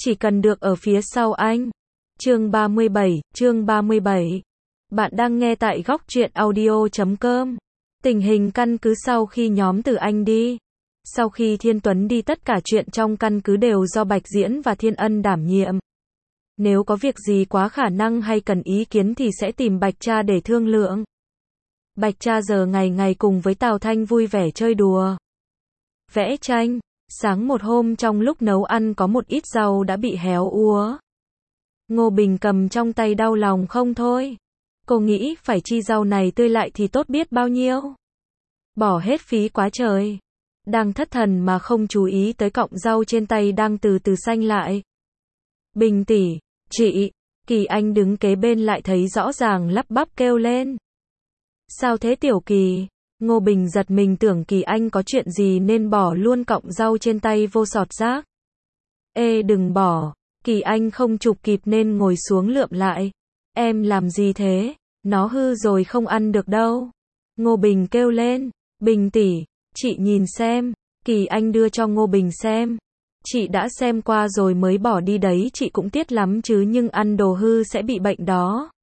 chỉ cần được ở phía sau anh. Chương 37. Bạn đang nghe tại góc truyện audio.com. Tình hình căn cứ sau khi nhóm Từ Anh đi. Sau khi Thiên Tuấn đi, tất cả chuyện trong căn cứ đều do Bạch Diễn và Thiên Ân đảm nhiệm. Nếu có việc gì quá khả năng hay cần ý kiến thì sẽ tìm Bạch Cha để thương lượng. Bạch Cha giờ ngày ngày cùng với Tào Thanh vui vẻ chơi đùa, vẽ tranh. Sáng một hôm trong lúc nấu ăn có một ít rau đã bị héo úa. Ngô Bình cầm trong tay đau lòng không thôi. Cô nghĩ phải chi rau này tươi lại thì tốt biết bao nhiêu. Bỏ hết phí quá trời. Đang thất thần mà không chú ý tới cọng rau trên tay đang từ từ xanh lại. Bình tỷ, chị, Kỳ Anh đứng kế bên lại thấy rõ ràng lắp bắp kêu lên. Sao thế Tiểu Kỳ? Ngô Bình giật mình tưởng Kỳ Anh có chuyện gì nên bỏ luôn cọng rau trên tay vô sọt rác. Ê đừng bỏ, Kỳ Anh không chụp kịp nên ngồi xuống lượm lại. Em làm gì thế? Nó hư rồi không ăn được đâu. Ngô Bình kêu lên. Bình tỷ, chị nhìn xem. Kỳ Anh đưa cho Ngô Bình xem. Chị đã xem qua rồi mới bỏ đi đấy, chị cũng tiếc lắm chứ nhưng ăn đồ hư sẽ bị bệnh đó.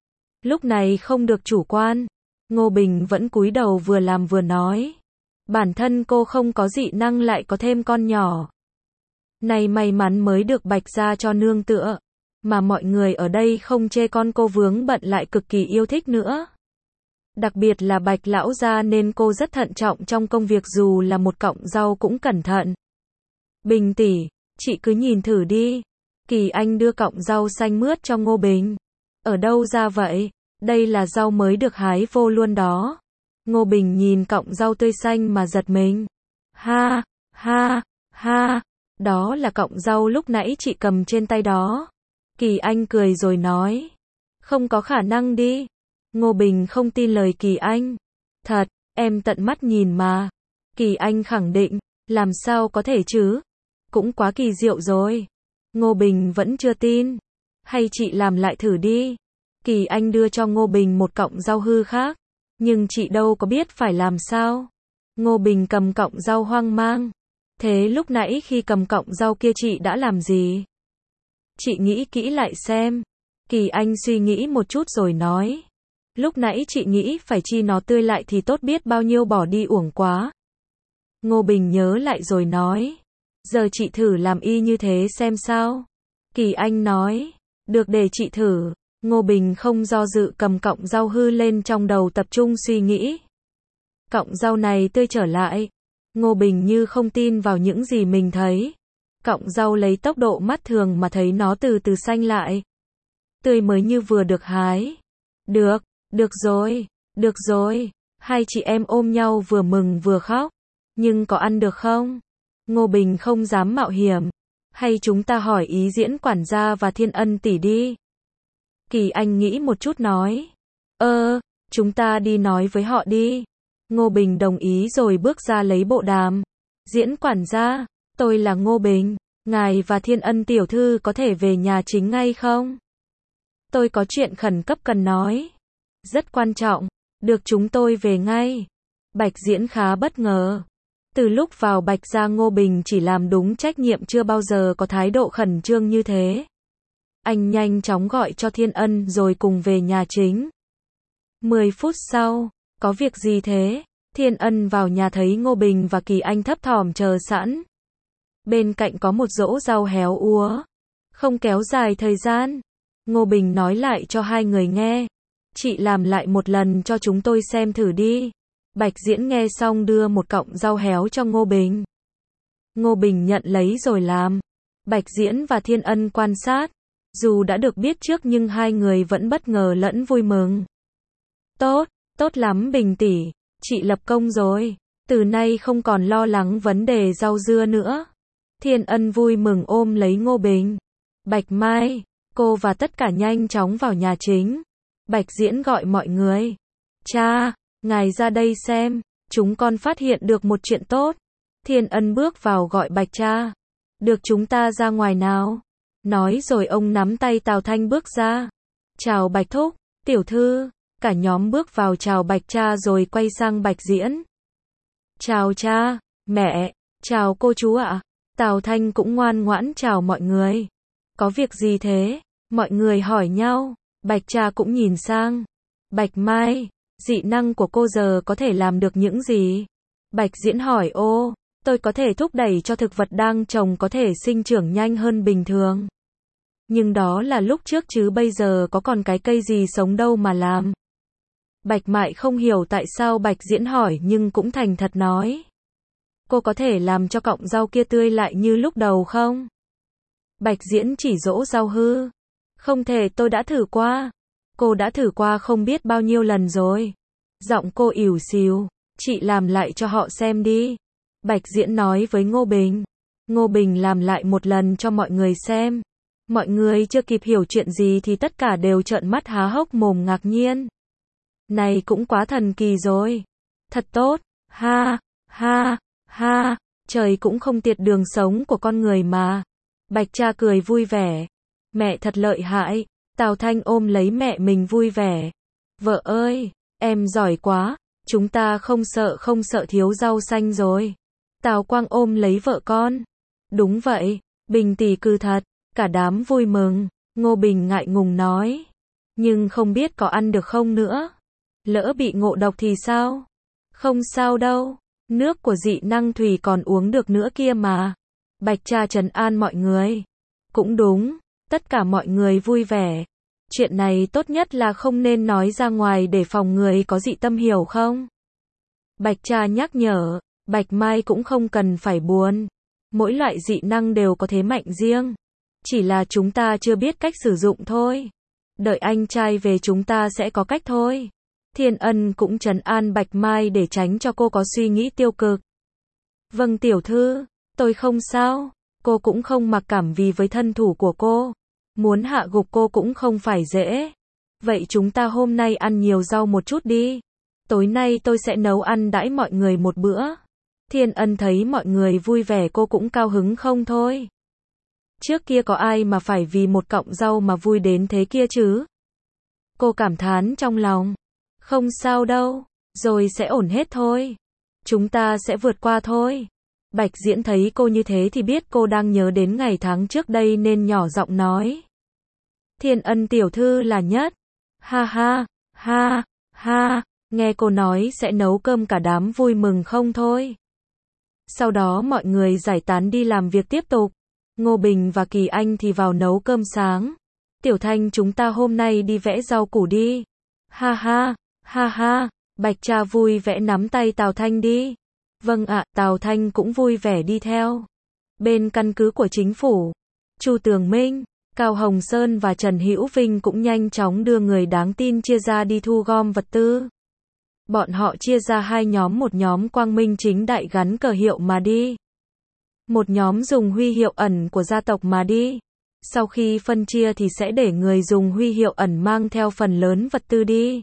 Lúc này không được chủ quan. Ngô Bình vẫn cúi đầu vừa làm vừa nói. Bản thân cô không có dị năng lại có thêm con nhỏ. Này may mắn mới được Bạch gia cho nương tựa. Mà mọi người ở đây không chê con cô vướng bận lại cực kỳ yêu thích nữa. Đặc biệt là Bạch lão gia nên cô rất thận trọng trong công việc, dù là một cọng rau cũng cẩn thận. Bình tỷ, chị cứ nhìn thử đi. Kỳ Anh đưa cọng rau xanh mướt cho Ngô Bình. Ở đâu ra vậy? Đây là rau mới được hái vô luôn đó. Ngô Bình nhìn cọng rau tươi xanh mà giật mình. Ha, ha, ha, đó là cọng rau lúc nãy chị cầm trên tay đó. Kỳ Anh cười rồi nói. Không có khả năng đi. Ngô Bình không tin lời Kỳ Anh. Thật, em tận mắt nhìn mà. Kỳ Anh khẳng định. Làm sao có thể chứ? Cũng quá kỳ diệu rồi. Ngô Bình vẫn chưa tin. Hay chị làm lại thử đi. Kỳ Anh đưa cho Ngô Bình một cọng rau hư khác. Nhưng chị đâu có biết phải làm sao. Ngô Bình cầm cọng rau hoang mang. Thế lúc nãy khi cầm cọng rau kia chị đã làm gì? Chị nghĩ kỹ lại xem. Kỳ Anh suy nghĩ một chút rồi nói. Lúc nãy chị nghĩ phải chi nó tươi lại thì tốt biết bao nhiêu, bỏ đi uổng quá. Ngô Bình nhớ lại rồi nói. Giờ chị thử làm y như thế xem sao. Kỳ Anh nói. Được, để chị thử. Ngô Bình không do dự cầm cọng rau hư lên, trong đầu tập trung suy nghĩ. Cọng rau này tươi trở lại. Ngô Bình như không tin vào những gì mình thấy. Cọng rau lấy tốc độ mắt thường mà thấy nó từ từ xanh lại. Tươi mới như vừa được hái. Được rồi. Hai chị em ôm nhau vừa mừng vừa khóc. Nhưng có ăn được không? Ngô Bình không dám mạo hiểm. Hay chúng ta hỏi ý Diễn quản gia và Thiên Ân tỷ đi. Kỳ Anh nghĩ một chút nói. Chúng ta đi nói với họ đi. Ngô Bình đồng ý rồi bước ra lấy bộ đàm. Diễn quản gia, tôi là Ngô Bình. Ngài và Thiên Ân tiểu thư có thể về nhà chính ngay không? Tôi có chuyện khẩn cấp cần nói. Rất quan trọng. Được, chúng tôi về ngay. Bạch Diễn khá bất ngờ. Từ lúc vào Bạch gia, Ngô Bình chỉ làm đúng trách nhiệm, chưa bao giờ có thái độ khẩn trương như thế. Anh nhanh chóng gọi cho Thiên Ân rồi cùng về nhà chính. 10 phút sau, có việc gì thế? Thiên Ân vào nhà thấy Ngô Bình và Kỳ Anh thấp thỏm chờ sẵn. Bên cạnh có một rổ rau héo úa. Không kéo dài thời gian, Ngô Bình nói lại cho hai người nghe. Chị làm lại một lần cho chúng tôi xem thử đi. Bạch Diễn nghe xong đưa một cọng rau héo cho Ngô Bình. Ngô Bình nhận lấy rồi làm. Bạch Diễn và Thiên Ân quan sát. Dù đã được biết trước nhưng hai người vẫn bất ngờ lẫn vui mừng. Tốt lắm Bình tỷ, chị lập công rồi. Từ nay không còn lo lắng vấn đề rau dưa nữa. Thiên Ân vui mừng ôm lấy Ngô Bình. Bạch Mai, cô và tất cả nhanh chóng vào nhà chính. Bạch Diễn gọi mọi người. Cha, ngài ra đây xem, chúng con phát hiện được một chuyện tốt. Thiên Ân bước vào gọi Bạch cha. Được, chúng ta ra ngoài nào. Nói rồi ông nắm tay Tào Thanh bước ra. Chào Bạch thúc, tiểu thư. Cả nhóm bước vào chào Bạch cha rồi quay sang Bạch Diễn. Chào cha, mẹ, chào cô chú ạ. Tào Thanh cũng ngoan ngoãn chào mọi người. Có việc gì thế? Mọi người hỏi nhau. Bạch Tra cũng nhìn sang. Bạch Mai, dị năng của cô giờ có thể làm được những gì? Bạch Diễn hỏi ô, tôi có thể thúc đẩy cho thực vật đang trồng có thể sinh trưởng nhanh hơn bình thường. Nhưng đó là lúc trước chứ bây giờ có còn cái cây gì sống đâu mà làm. Bạch Mại không hiểu tại sao Bạch Diễn hỏi nhưng cũng thành thật nói. Cô có thể làm cho cọng rau kia tươi lại như lúc đầu không? Bạch Diễn chỉ dỗ rau hư. Không thể, tôi đã thử qua. Cô đã thử qua không biết bao nhiêu lần rồi. Giọng cô ỉu xìu. Chị làm lại cho họ xem đi. Bạch Diễn nói với Ngô Bình. Ngô Bình làm lại một lần cho mọi người xem. Mọi người chưa kịp hiểu chuyện gì thì tất cả đều trợn mắt há hốc mồm ngạc nhiên. Này cũng quá thần kỳ rồi. Thật tốt. Ha, ha, ha. Trời cũng không tiệt đường sống của con người mà. Bạch Tra cười vui vẻ. Mẹ thật lợi hại. Tào Thanh ôm lấy mẹ mình vui vẻ. Vợ ơi, em giỏi quá. Chúng ta không sợ thiếu rau xanh rồi. Tào Quang ôm lấy vợ con. Đúng vậy, Bình tỷ cư thật. Cả đám vui mừng. Ngô Bình ngại ngùng nói. Nhưng không biết có ăn được không nữa. Lỡ bị ngộ độc thì sao? Không sao đâu. Nước của dị năng thủy còn uống được nữa kia mà. Bạch Tra trấn an mọi người. Cũng đúng. Tất cả mọi người vui vẻ. Chuyện này tốt nhất là không nên nói ra ngoài để phòng người có dị tâm hiểu không? Bạch Tra nhắc nhở. Bạch Mai cũng không cần phải buồn. Mỗi loại dị năng đều có thế mạnh riêng. Chỉ là chúng ta chưa biết cách sử dụng thôi. Đợi anh trai về chúng ta sẽ có cách thôi. Thiên Ân cũng trấn an Bạch Mai để tránh cho cô có suy nghĩ tiêu cực. Vâng tiểu thư, tôi không sao. Cô cũng không mặc cảm vì với thân thủ của cô. Muốn hạ gục cô cũng không phải dễ. Vậy chúng ta hôm nay ăn nhiều rau một chút đi. Tối nay tôi sẽ nấu ăn đãi mọi người một bữa. Thiên Ân thấy mọi người vui vẻ cô cũng cao hứng không thôi. Trước kia có ai mà phải vì một cọng rau mà vui đến thế kia chứ? Cô cảm thán trong lòng. Không sao đâu, rồi sẽ ổn hết thôi. Chúng ta sẽ vượt qua thôi. Bạch Diễn thấy cô như thế thì biết cô đang nhớ đến ngày tháng trước đây nên nhỏ giọng nói. Thiên Ân tiểu thư là nhất. Ha ha, ha, ha, nghe cô nói sẽ nấu cơm cả đám vui mừng không thôi. Sau đó mọi người giải tán đi làm việc tiếp tục. Ngô Bình và Kỳ Anh thì vào nấu cơm sáng. Tiểu Thanh chúng ta hôm nay đi vẽ rau củ đi. Ha ha, ha ha, Bạch Tra vui vẻ nắm tay Tào Thanh đi. Vâng ạ, Tào Thanh cũng vui vẻ đi theo. Bên căn cứ của chính phủ, Chu Tường Minh, Cao Hồng Sơn và Trần Hữu Vinh cũng nhanh chóng đưa người đáng tin chia ra đi thu gom vật tư. Bọn họ chia ra hai nhóm, một nhóm quang minh chính đại gắn cờ hiệu mà đi. Một nhóm dùng huy hiệu ẩn của gia tộc mà đi. Sau khi phân chia thì sẽ để người dùng huy hiệu ẩn mang theo phần lớn vật tư đi.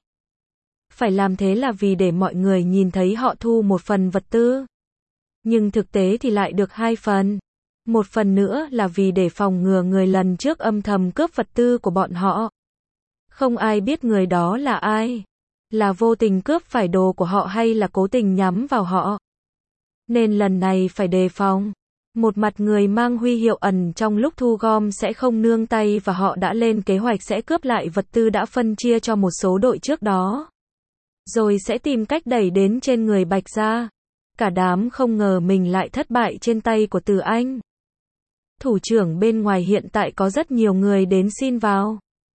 Phải làm thế là vì để mọi người nhìn thấy họ thu một phần vật tư. Nhưng thực tế thì lại được hai phần. Một phần nữa là vì để phòng ngừa người lần trước âm thầm cướp vật tư của bọn họ. Không ai biết người đó là ai. Là vô tình cướp phải đồ của họ hay là cố tình nhắm vào họ. Nên lần này phải đề phòng. Một mặt người mang huy hiệu ẩn trong lúc thu gom sẽ không nương tay và họ đã lên kế hoạch sẽ cướp lại vật tư đã phân chia cho một số đội trước đó. Rồi sẽ tìm cách đẩy đến trên người Bạch Gia. Cả đám không ngờ mình lại thất bại trên tay của Từ Anh. Thủ trưởng bên ngoài hiện tại có rất nhiều người đến xin vào.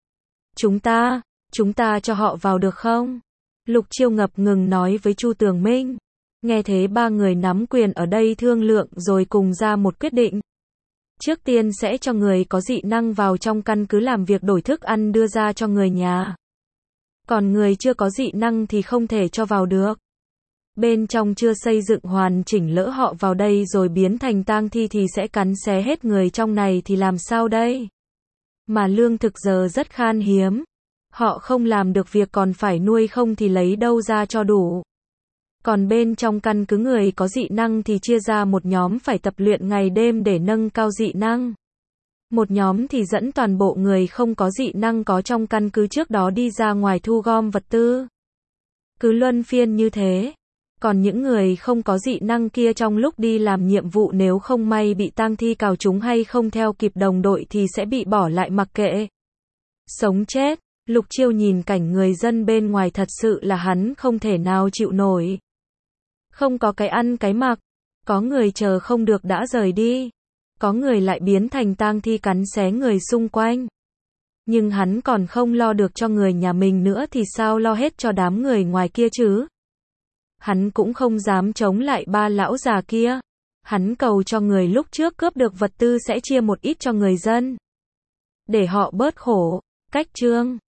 Chúng ta cho họ vào được không? Lục Chiêu ngập ngừng nói với Chu Tường Minh. Nghe thế ba người nắm quyền ở đây thương lượng rồi cùng ra một quyết định. Trước tiên sẽ cho người có dị năng vào trong căn cứ làm việc đổi thức ăn đưa ra cho người nhà. Còn người chưa có dị năng thì không thể cho vào được. Bên trong chưa xây dựng hoàn chỉnh, lỡ họ vào đây rồi biến thành tang thi thì sẽ cắn xé hết người trong này thì làm sao đây? Mà lương thực giờ rất khan hiếm. Họ không làm được việc còn phải nuôi không thì lấy đâu ra cho đủ. Còn bên trong căn cứ người có dị năng thì chia ra một nhóm phải tập luyện ngày đêm để nâng cao dị năng. Một nhóm thì dẫn toàn bộ người không có dị năng có trong căn cứ trước đó đi ra ngoài thu gom vật tư. Cứ luân phiên như thế. Còn những người không có dị năng kia trong lúc đi làm nhiệm vụ nếu không may bị tang thi cào trúng hay không theo kịp đồng đội thì sẽ bị bỏ lại mặc kệ. Sống chết, Lục Chiêu nhìn cảnh người dân bên ngoài thật sự là hắn không thể nào chịu nổi. Không có cái ăn cái mặc, có người chờ không được đã rời đi, có người lại biến thành tang thi cắn xé người xung quanh. Nhưng hắn còn không lo được cho người nhà mình nữa thì sao lo hết cho đám người ngoài kia chứ? Hắn cũng không dám chống lại ba lão già kia. Hắn cầu cho người lúc trước cướp được vật tư sẽ chia một ít cho người dân, để họ bớt khổ. Cách chương